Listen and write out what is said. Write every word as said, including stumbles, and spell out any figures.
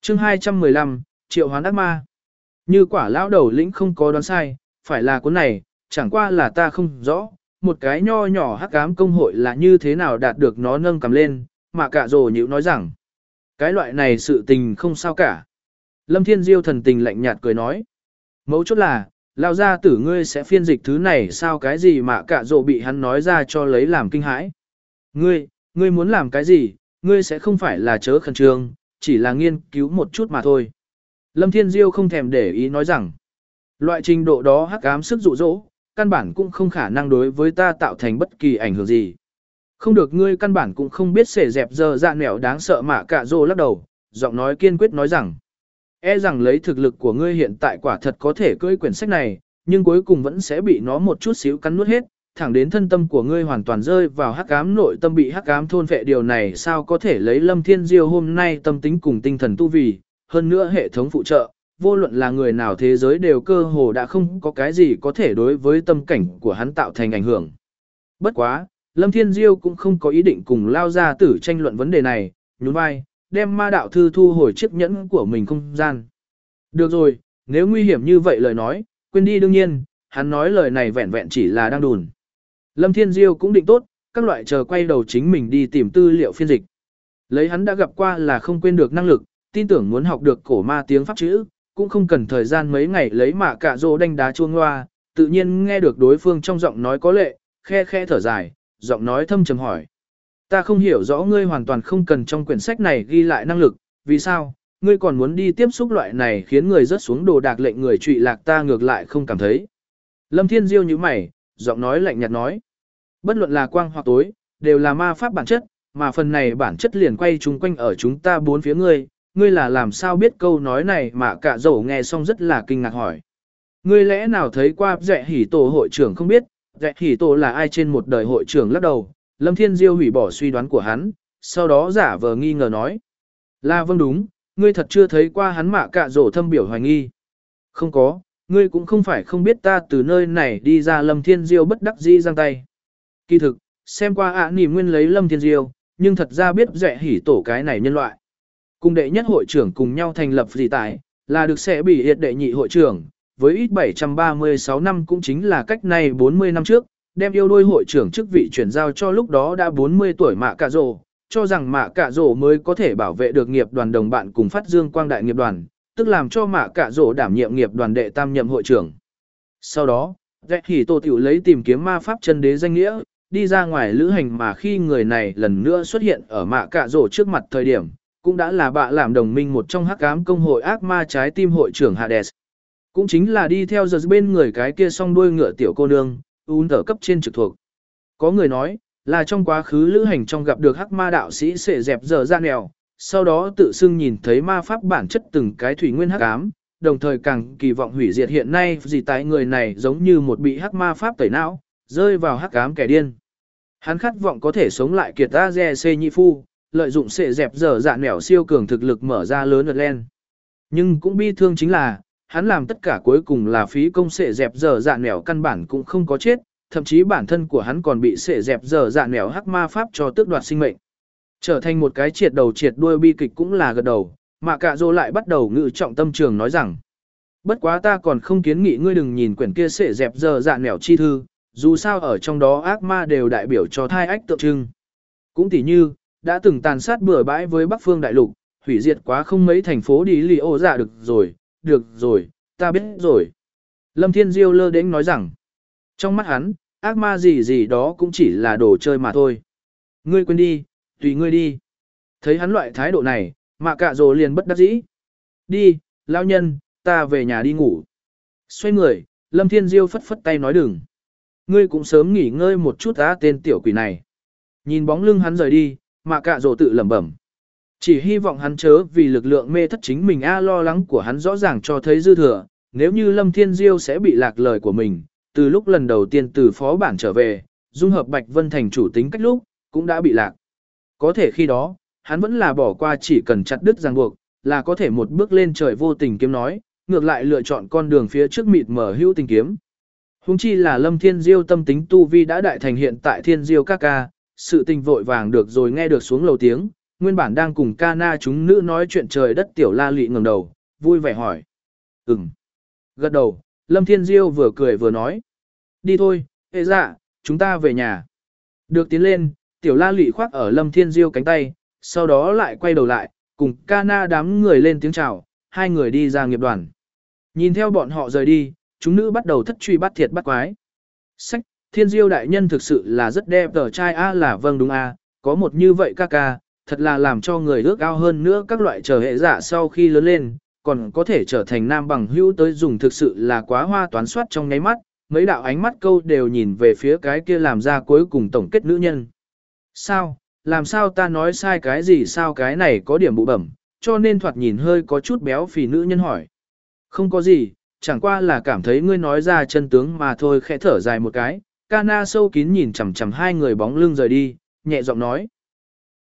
chương hai trăm mười lăm, triệu hoán ác ma. Như quả lão đầu lĩnh không có đoán sai, phải là cuốn này, chẳng qua là ta không rõ, một cái nho nhỏ hắc ám công hội là như thế nào đạt được nó nâng cầm lên, mà cả rồ nhữ nói rằng, cái loại này sự tình không sao cả. Lâm Thiên Diêu thần tình lạnh nhạt cười nói, mấu chốt là, lao ra tử ngươi sẽ phiên dịch thứ này sao cái gì mà cả rồ bị hắn nói ra cho lấy làm kinh hãi. Ngươi, ngươi muốn làm cái gì, ngươi sẽ không phải là chớ khẩn trương, chỉ là nghiên cứu một chút mà thôi. Lâm Thiên Diêu không thèm để ý nói rằng, loại trình độ đó hắc ám sức dụ dỗ, căn bản cũng không khả năng đối với ta tạo thành bất kỳ ảnh hưởng gì. Không được ngươi căn bản cũng không biết xể dẹp giờ dạ nẻo đáng sợ mà cả rồ lắc đầu, giọng nói kiên quyết nói rằng, e rằng lấy thực lực của ngươi hiện tại quả thật có thể cưỡi quyển sách này, nhưng cuối cùng vẫn sẽ bị nó một chút xíu cắn nuốt hết, thẳng đến thân tâm của ngươi hoàn toàn rơi vào hắc ám nội tâm bị hắc ám thôn phệ điều này sao có thể lấy Lâm Thiên Diêu hôm nay tâm tính cùng tinh thần tu vì, hơn nữa hệ thống phụ trợ, vô luận là người nào thế giới đều cơ hồ đã không có cái gì có thể đối với tâm cảnh của hắn tạo thành ảnh hưởng. Bất quá, Lâm Thiên Diêu cũng không có ý định cùng lao ra tử tranh luận vấn đề này, nhún vai, đem ma đạo thư thu hồi chiếc nhẫn của mình không gian. Được rồi, nếu nguy hiểm như vậy lời nói, quên đi đương nhiên, hắn nói lời này vẹn vẹn chỉ là đang đùn. Lâm Thiên Diêu cũng định tốt, các loại chờ quay đầu chính mình đi tìm tư liệu phiên dịch. Lấy hắn đã gặp qua là không quên được năng lực, tin tưởng muốn học được cổ ma tiếng pháp chữ, cũng không cần thời gian mấy ngày lấy mạ cả rô đánh đá chuông loa, tự nhiên nghe được đối phương trong giọng nói có lệ, khe khe thở dài, giọng nói thâm trầm hỏi. Ta không hiểu rõ ngươi hoàn toàn không cần trong quyển sách này ghi lại năng lực, vì sao, ngươi còn muốn đi tiếp xúc loại này khiến người rớt xuống đồ đạc lệnh người trụy lạc ta ngược lại không cảm thấy. Lâm Thiên Diêu như mày, giọng nói lạnh nhạt nói. Bất luận là quang hoặc tối, đều là ma pháp bản chất, mà phần này bản chất liền quay chung quanh ở chúng ta bốn phía ngươi, ngươi là làm sao biết câu nói này mà cả dầu nghe xong rất là kinh ngạc hỏi. Ngươi lẽ nào thấy qua Dẹ Hỉ Tổ hội trưởng không biết, Dẹ Hỉ Tổ là ai trên một đời hội trưởng lắc đầu, Lâm Thiên Diêu hủy bỏ suy đoán của hắn, sau đó giả vờ nghi ngờ nói. Là vâng đúng, ngươi thật chưa thấy qua hắn mạ cả dầu thâm biểu hoài nghi. Không có, ngươi cũng không phải không biết ta từ nơi này đi ra Lâm Thiên Diêu bất đắc dĩ giang tay. Kỳ thực, xem qua ạ à, nỉ nguyên lấy Lâm Thiên Diêu, nhưng thật ra biết Dẹ Hỉ Tổ cái này nhân loại. Cùng đệ nhất hội trưởng cùng nhau thành lập gì tại, là được sẽ bị hiệt đệ nhị hội trưởng, với ít bảy trăm ba mươi sáu năm cũng chính là cách này bốn mươi năm trước, đem yêu đôi hội trưởng chức vị chuyển giao cho lúc đó đã bốn mươi tuổi Mạ Cạ Rồ, cho rằng Mạ Cạ Rồ mới có thể bảo vệ được nghiệp đoàn đồng bạn cùng phát dương quang đại nghiệp đoàn, tức làm cho Mạ Cạ Rồ đảm nhiệm nghiệp đoàn đệ tam nhậm hội trưởng. Sau đó, Dẹ Hỉ Tổ tiểu lấy tìm kiếm ma pháp chân đế danh nghĩa, đi ra ngoài lữ hành mà khi người này lần nữa xuất hiện ở Mạ Cạ Rồ trước mặt thời điểm, cũng đã là bạ làm đồng minh một trong hắc ám công hội ác ma trái tim hội trưởng Hades. Cũng chính là đi theo giờ bên người cái kia song đuôi ngựa tiểu cô nương, un ở cấp trên trực thuộc. Có người nói, là trong quá khứ lữ hành trong gặp được hắc ma đạo sĩ sệ dẹp giờ ra nèo, sau đó tự xưng nhìn thấy ma pháp bản chất từng cái thủy nguyên hắc ám, đồng thời càng kỳ vọng hủy diệt hiện nay gì tại người này giống như một bị hắc ma pháp tẩy não, rơi vào hắc ám kẻ điên. Hắn khát vọng có thể sống lại kiệt ta dè xê nhị phu, lợi dụng sệ dẹp dở dạ nẻo siêu cường thực lực mở ra lớn lượt len. Nhưng cũng bi thương chính là, hắn làm tất cả cuối cùng là phí công sệ dẹp dở dạ nẻo căn bản cũng không có chết, thậm chí bản thân của hắn còn bị sệ dẹp dở dạ nẻo hắc ma pháp cho tước đoạt sinh mệnh. Trở thành một cái triệt đầu triệt đuôi bi kịch cũng là gật đầu, mà cả dô lại bắt đầu ngự trọng tâm trường nói rằng. Bất quá ta còn không kiến nghị ngươi đừng nhìn quyển kia sệ dẹp dở dạ nẻo chi thư, dù sao ở trong đó ác ma đều đại biểu cho thai ách tượng trưng. Cũng tỉ như, đã từng tàn sát bừa bãi với Bắc Phương Đại Lục, hủy diệt quá không mấy thành phố đi lì ô dạ được rồi, được rồi, ta biết rồi. Lâm Thiên Diêu lơ đễnh nói rằng, trong mắt hắn, ác ma gì gì đó cũng chỉ là đồ chơi mà thôi. Ngươi quên đi, tùy ngươi đi. Thấy hắn loại thái độ này, Mạ Cạ Rồ liền bất đắc dĩ. Đi, lão nhân, ta về nhà đi ngủ. Xoay người, Lâm Thiên Diêu phất phất tay nói đừng. Ngươi cũng sớm nghỉ ngơi một chút á tên tiểu quỷ này. Nhìn bóng lưng hắn rời đi, Mạ Cạ Rồ tự lẩm bẩm. Chỉ hy vọng hắn chớ vì lực lượng mê thất chính mình a lo lắng của hắn rõ ràng cho thấy dư thừa, nếu như Lâm Thiên Diêu sẽ bị lạc lời của mình, từ lúc lần đầu tiên từ phó bản trở về, dung hợp Bạch Vân thành chủ tính cách lúc, cũng đã bị lạc. Có thể khi đó, hắn vẫn là bỏ qua chỉ cần chặt đứt ràng buộc, là có thể một bước lên trời vô tình kiếm nói, ngược lại lựa chọn con đường phía trước mịt mở hữu tình kiếm. Huống chi là Lâm Thiên Diêu tâm tính tu vi đã đại thành hiện tại Thiên Diêu ca ca, sự tình vội vàng được rồi nghe được xuống lầu tiếng, nguyên bản đang cùng Cana chúng nữ nói chuyện trời đất tiểu la lị ngẩng đầu, vui vẻ hỏi. Ừm. Gật đầu, Lâm Thiên Diêu vừa cười vừa nói. Đi thôi, hệ dạ, chúng ta về nhà. Được tiến lên, tiểu la lị khoác ở Lâm Thiên Diêu cánh tay, sau đó lại quay đầu lại, cùng Cana đám người lên tiếng chào, hai người đi ra nghiệp đoàn. Nhìn theo bọn họ rời đi, chúng nữ bắt đầu thất truy bắt thiệt bắt quái. Sách, Thiên Diêu đại nhân thực sự là rất đẹp tờ trai a là vâng đúng a, có một như vậy ca ca, thật là làm cho người ước ao hơn nữa các loại trở hệ giả sau khi lớn lên, còn có thể trở thành nam bằng hữu tới dùng thực sự là quá hoa toán soát trong nháy mắt, mấy đạo ánh mắt câu đều nhìn về phía cái kia làm ra cuối cùng tổng kết nữ nhân. Sao, làm sao ta nói sai cái gì sao cái này có điểm bụ bẩm, cho nên thoạt nhìn hơi có chút béo phì nữ nhân hỏi. Không có gì, chẳng qua là cảm thấy ngươi nói ra chân tướng mà thôi khẽ thở dài một cái, Cana sâu kín nhìn chằm chằm hai người bóng lưng rời đi, nhẹ giọng nói.